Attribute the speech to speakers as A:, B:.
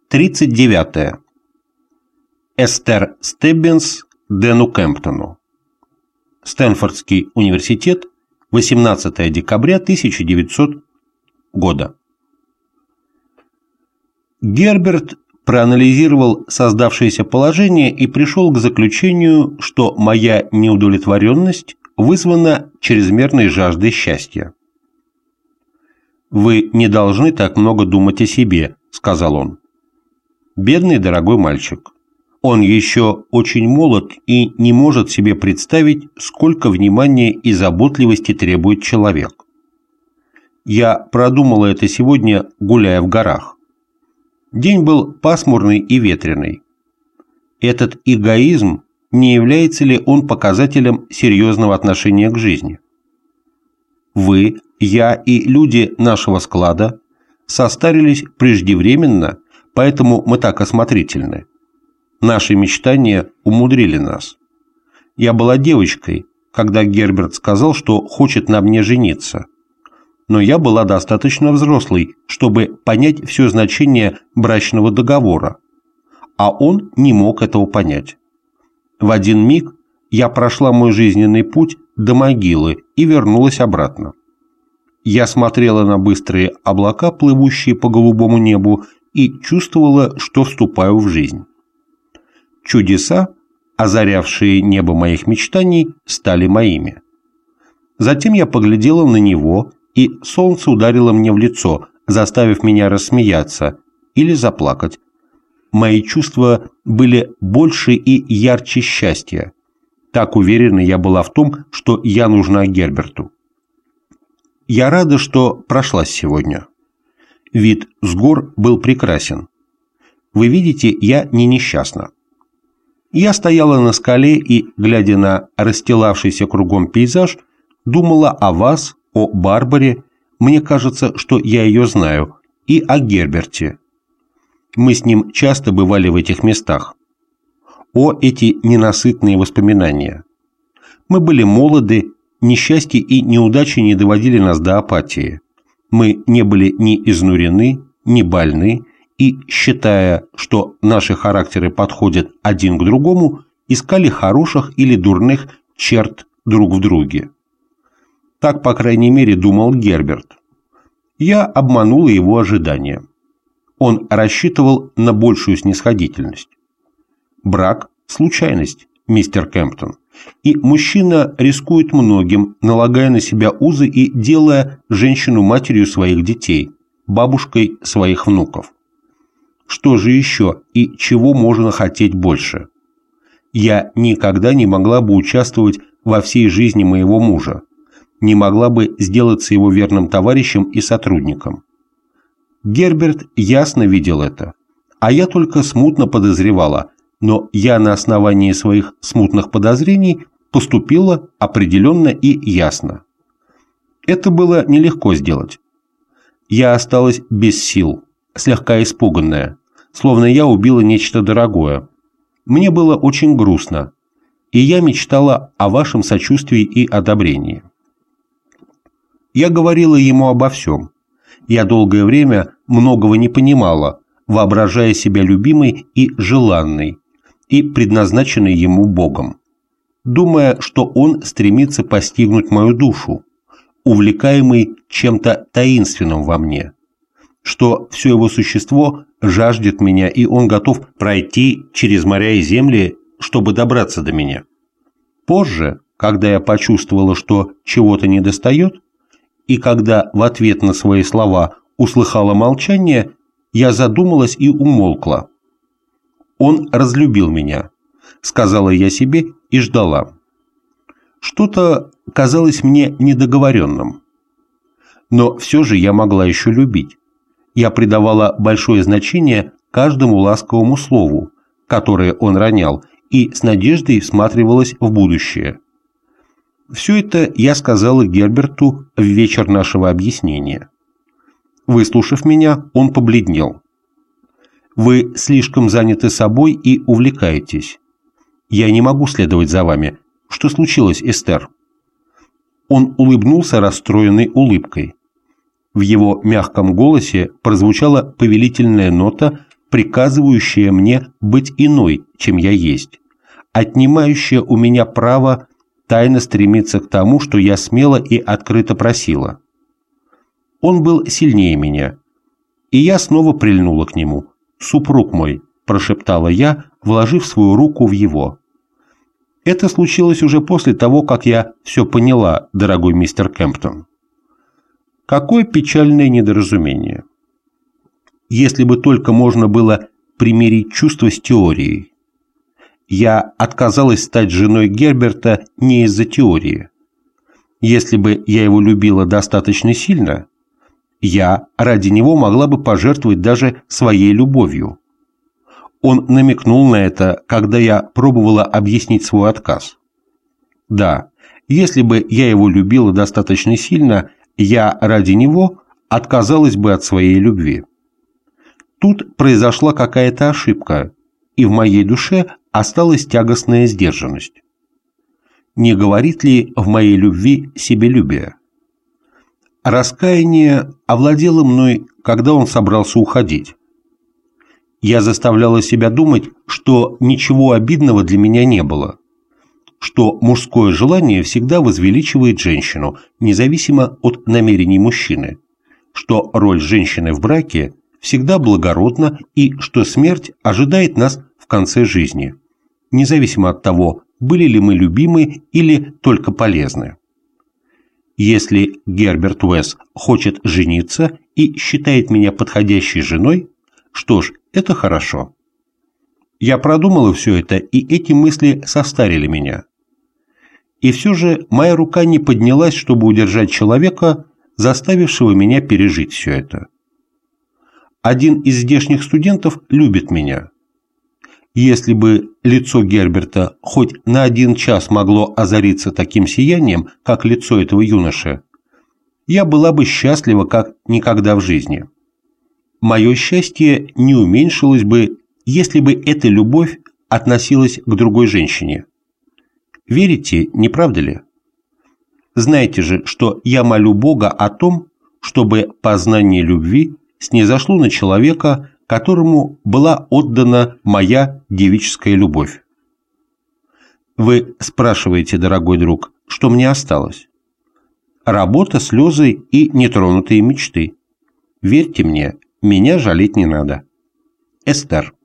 A: 39. Эстер Стеббинс Дэну Кемптону. Стэнфордский университет, 18 декабря 1900 года. Герберт проанализировал создавшееся положение и пришел к заключению, что моя неудовлетворенность вызвана чрезмерной жаждой счастья. «Вы не должны так много думать о себе», — сказал он. «Бедный дорогой мальчик. Он еще очень молод и не может себе представить, сколько внимания и заботливости требует человек. Я продумала это сегодня, гуляя в горах. День был пасмурный и ветреный. Этот эгоизм, не является ли он показателем серьезного отношения к жизни? Вы, я и люди нашего склада состарились преждевременно, поэтому мы так осмотрительны. Наши мечтания умудрили нас. Я была девочкой, когда Герберт сказал, что хочет на мне жениться. Но я была достаточно взрослой, чтобы понять все значение брачного договора, а он не мог этого понять. В один миг я прошла мой жизненный путь до могилы и вернулась обратно. Я смотрела на быстрые облака, плывущие по голубому небу, и чувствовала, что вступаю в жизнь. Чудеса, озарявшие небо моих мечтаний, стали моими. Затем я поглядела на него, и солнце ударило мне в лицо, заставив меня рассмеяться или заплакать. Мои чувства были больше и ярче счастья. Так уверена я была в том, что я нужна Герберту. Я рада, что прошлась сегодня. Вид с гор был прекрасен. Вы видите, я не несчастна. Я стояла на скале и, глядя на расстилавшийся кругом пейзаж, думала о вас, о Барбаре, мне кажется, что я ее знаю, и о Герберте. Мы с ним часто бывали в этих местах. О, эти ненасытные воспоминания! Мы были молоды, несчастье и неудачи не доводили нас до апатии. Мы не были ни изнурены, ни больны, и, считая, что наши характеры подходят один к другому, искали хороших или дурных черт друг в друге. Так, по крайней мере, думал Герберт. Я обманула его ожидания. Он рассчитывал на большую снисходительность. Брак – случайность, мистер Кемптон, и мужчина рискует многим, налагая на себя узы и делая женщину матерью своих детей, бабушкой своих внуков. Что же еще и чего можно хотеть больше? Я никогда не могла бы участвовать во всей жизни моего мужа, не могла бы сделаться его верным товарищем и сотрудником. Герберт ясно видел это, а я только смутно подозревала, но я на основании своих смутных подозрений поступила определенно и ясно. Это было нелегко сделать. Я осталась без сил, слегка испуганная, словно я убила нечто дорогое. Мне было очень грустно, и я мечтала о вашем сочувствии и одобрении. Я говорила ему обо всем. Я долгое время многого не понимала, воображая себя любимой и желанной, и предназначенной ему Богом, думая, что он стремится постигнуть мою душу, увлекаемый чем-то таинственным во мне, что все его существо жаждет меня, и он готов пройти через моря и земли, чтобы добраться до меня. Позже, когда я почувствовала, что чего-то недостает, и когда в ответ на свои слова услыхала молчание, я задумалась и умолкла. Он разлюбил меня, сказала я себе и ждала. Что-то казалось мне недоговоренным. Но все же я могла еще любить. Я придавала большое значение каждому ласковому слову, которое он ронял, и с надеждой всматривалась в будущее. Все это я сказала Герберту в вечер нашего объяснения. Выслушав меня, он побледнел. «Вы слишком заняты собой и увлекаетесь. Я не могу следовать за вами. Что случилось, Эстер?» Он улыбнулся расстроенной улыбкой. В его мягком голосе прозвучала повелительная нота, приказывающая мне быть иной, чем я есть, отнимающая у меня право тайно стремиться к тому, что я смело и открыто просила. Он был сильнее меня, и я снова прильнула к нему. «Супруг мой», – прошептала я, вложив свою руку в его. Это случилось уже после того, как я все поняла, дорогой мистер Кемптон. Какое печальное недоразумение. Если бы только можно было примирить чувства с теорией. Я отказалась стать женой Герберта не из-за теории. Если бы я его любила достаточно сильно, я ради него могла бы пожертвовать даже своей любовью. Он намекнул на это, когда я пробовала объяснить свой отказ. Да, если бы я его любила достаточно сильно, я ради него отказалась бы от своей любви. Тут произошла какая-то ошибка, и в моей душе осталась тягостная сдержанность. Не говорит ли в моей любви себелюбие? Раскаяние овладело мной, когда он собрался уходить. Я заставляла себя думать, что ничего обидного для меня не было, что мужское желание всегда возвеличивает женщину, независимо от намерений мужчины, что роль женщины в браке всегда благородна и что смерть ожидает нас в конце жизни, независимо от того, были ли мы любимы или только полезны. Если Герберт Уэс хочет жениться и считает меня подходящей женой, что ж, это хорошо. Я продумала все это, и эти мысли состарили меня. И все же моя рука не поднялась, чтобы удержать человека, заставившего меня пережить все это. Один из здешних студентов любит меня. Если бы лицо Герберта хоть на один час могло озариться таким сиянием, как лицо этого юноши, я была бы счастлива, как никогда в жизни. Мое счастье не уменьшилось бы, если бы эта любовь относилась к другой женщине. Верите, не правда ли? Знаете же, что я молю Бога о том, чтобы познание любви снизошло на человека, которому была отдана моя девическая любовь. Вы спрашиваете, дорогой друг, что мне осталось? Работа, слезы и нетронутые мечты. Верьте мне, меня жалеть не надо. Эстер.